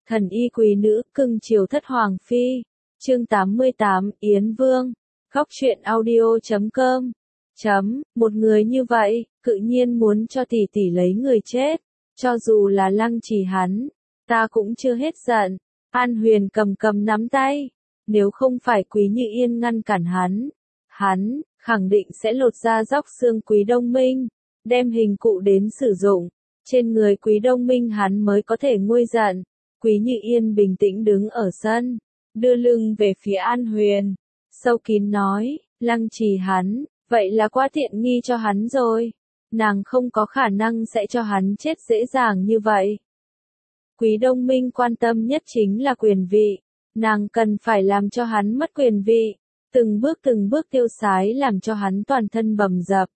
Thần y quý nữ, cưng chiều thất hoàng phi. Chương 88, Yến Vương. Góc truyện audio.com. Một người như vậy, tự nhiên muốn cho tỷ tỷ lấy người chết. Cho dù là Lăng Trì hắn, ta cũng chưa hết giận. An Huyền cầm nắm tay. Nếu không phải Quý Như Yên ngăn cản hắn khẳng định sẽ lột ra róc xương Quý Đông Minh, đem hình cụ đến sử dụng. Trên người Quý Đông Minh hắn mới có thể nguôi giận. Quý Như Yên bình tĩnh đứng ở sân, đưa lưng về phía An Huyền, sâu kín nói, Lăng Trì hắn, vậy là quá tiện nghi cho hắn rồi. Nàng không có khả năng sẽ cho hắn chết dễ dàng như vậy. Quý Đông Minh quan tâm nhất chính là quyền vị, nàng cần phải làm cho hắn mất quyền vị, từng bước tiêu sái làm cho hắn toàn thân bầm dập.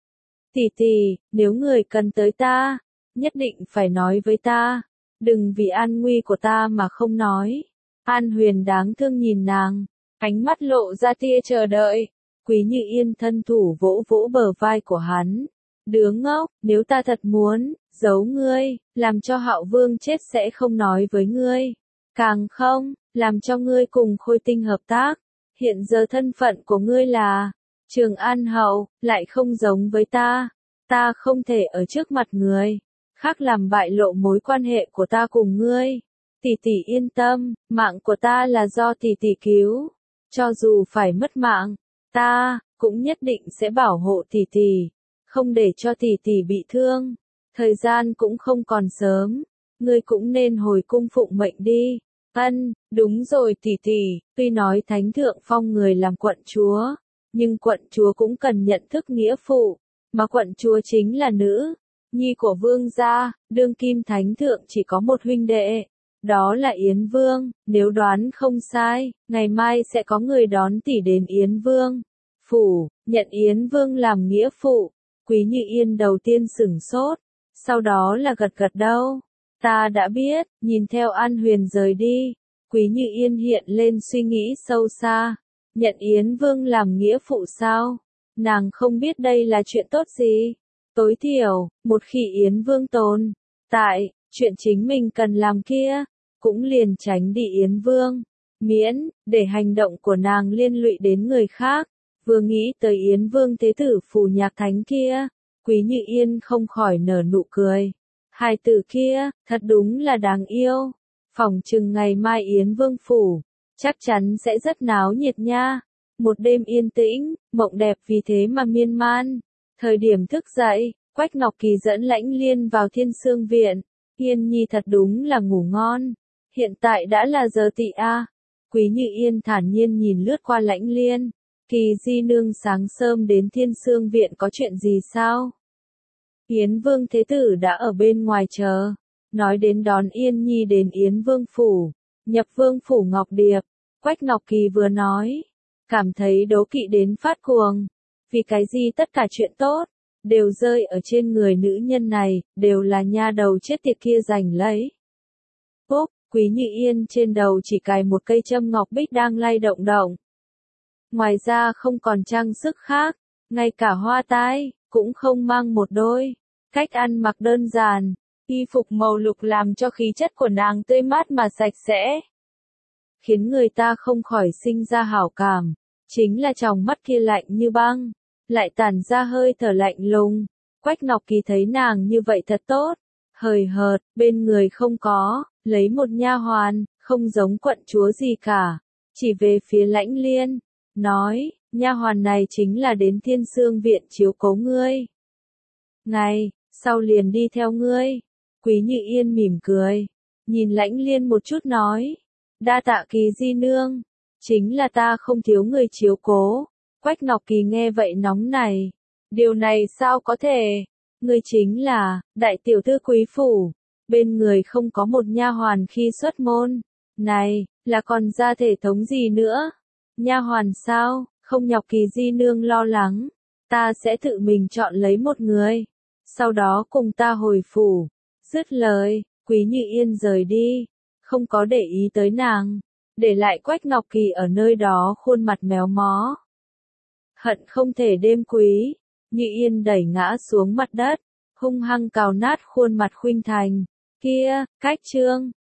Tỷ tỷ, nếu người cần tới ta, nhất định phải nói với ta, đừng vì an nguy của ta mà không nói. An Huyền đáng thương nhìn nàng, ánh mắt lộ ra tia chờ đợi. Quý Như Yên thân thủ vỗ vỗ bờ vai của hắn. Đứa ngốc, nếu ta thật muốn giấu ngươi, làm cho Hạo Vương chết sẽ không nói với ngươi. Càng không, làm cho ngươi cùng Khôi Tinh hợp tác. Hiện giờ thân phận của ngươi là Trường An Hậu, lại không giống với ta. Ta không thể ở trước mặt người khác làm bại lộ mối quan hệ của ta cùng ngươi. Tỷ tỷ yên tâm, mạng của ta là do tỷ tỷ cứu. Cho dù phải mất mạng, ta cũng nhất định sẽ bảo hộ tỷ tỷ, không để cho tỷ tỷ bị thương. Thời gian cũng không còn sớm, ngươi cũng nên hồi cung phụng mệnh đi. Đúng rồi tỷ tỷ, tuy nói thánh thượng phong người làm quận chúa, nhưng quận chúa cũng cần nhận thức nghĩa phụ, mà quận chúa chính là nữ nhi của vương gia, đương kim thánh thượng chỉ có một huynh đệ, đó là Yến Vương. Nếu đoán không sai, ngày mai sẽ có người đón tỷ đến Yến Vương phủ, nhận Yến Vương làm nghĩa phụ. Quý Như Yên đầu tiên sửng sốt, sau đó là gật đầu. Ta đã biết. Nhìn theo An Huyền rời đi, Quý Như Yên hiện lên suy nghĩ sâu xa. Nhận Yến Vương làm nghĩa phụ sao? Nàng không biết đây là chuyện tốt gì. Tối thiểu, một khi Yến Vương tồn tại, chuyện chính mình cần làm kia, cũng liền tránh đi Yến Vương, miễn để hành động của nàng liên lụy đến người khác. Vừa nghĩ tới Yến Vương thế tử Phù Nhạc Thánh kia, Quý Như Yên không khỏi nở nụ cười. Hài tử kia, thật đúng là đáng yêu. Phỏng chừng ngày mai Yến Vương phủ, chắc chắn sẽ rất náo nhiệt nha. Một đêm yên tĩnh, mộng đẹp vì thế mà miên man. Thời điểm thức dậy, Quách Ngọc Kỳ dẫn Lãnh Liên vào Thiên Sương Viện. Yên Nhi thật đúng là ngủ ngon. Hiện tại đã là giờ tị a. Quý Như Yên thản nhiên nhìn lướt qua Lãnh Liên. Kỳ di nương sáng sớm đến Thiên Sương Viện có chuyện gì sao? Yến Vương thế tử đã ở bên ngoài chờ. Nói đến đón Yên Nhi đến Yến Vương phủ, nhập Vương phủ Ngọc Điệp. Quách Ngọc Kỳ vừa nói, cảm thấy đố kỵ đến phát cuồng. Vì cái gì tất cả chuyện tốt đều rơi ở trên người nữ nhân này, đều là nha đầu chết tiệt kia giành lấy. Úp, Quý Như Yên trên đầu chỉ cài một cây châm ngọc bích đang lay động. Ngoài ra không còn trang sức khác, ngay cả hoa tai cũng không mang một đôi. Cách ăn mặc đơn giản, y phục màu lục làm cho khí chất của nàng tươi mát mà sạch sẽ, khiến người ta không khỏi sinh ra hảo cảm. Chính là tròng mắt kia lạnh như băng, lại tản ra hơi thở lạnh lùng. Quách Ngọc Kỳ thấy nàng như vậy thật tốt, hời hợt, bên người không có, lấy một nha hoàn, không giống quận chúa gì cả, chỉ về phía Lãnh Liên, nói, nha hoàn này chính là đến Thiên Sương Viện chiếu cố ngươi. Ngày sau liền đi theo ngươi. Quý Như Yên mỉm cười, nhìn Lãnh Liên một chút nói, đa tạ Kỳ di nương, chính là ta không thiếu người chiếu cố. Quách Ngọc Kỳ nghe vậy nóng này, điều này sao có thể? Ngươi chính là đại tiểu thư quý phủ, bên người không có một nha hoàn khi xuất môn, này là còn ra thể thống gì nữa? Nha hoàn sao? Không nhọc Kỳ di nương lo lắng, ta sẽ tự mình chọn lấy một người, sau đó cùng ta hồi phủ. Dứt lời, Quý Như Yên rời đi, không có để ý tới nàng, để lại Quách Ngọc Kỳ ở nơi đó khuôn mặt méo mó. Hận không thể đêm Quý Như Yên đẩy ngã xuống mặt đất, hung hăng cào nát khuôn mặt khuynh thành kia. Cách chương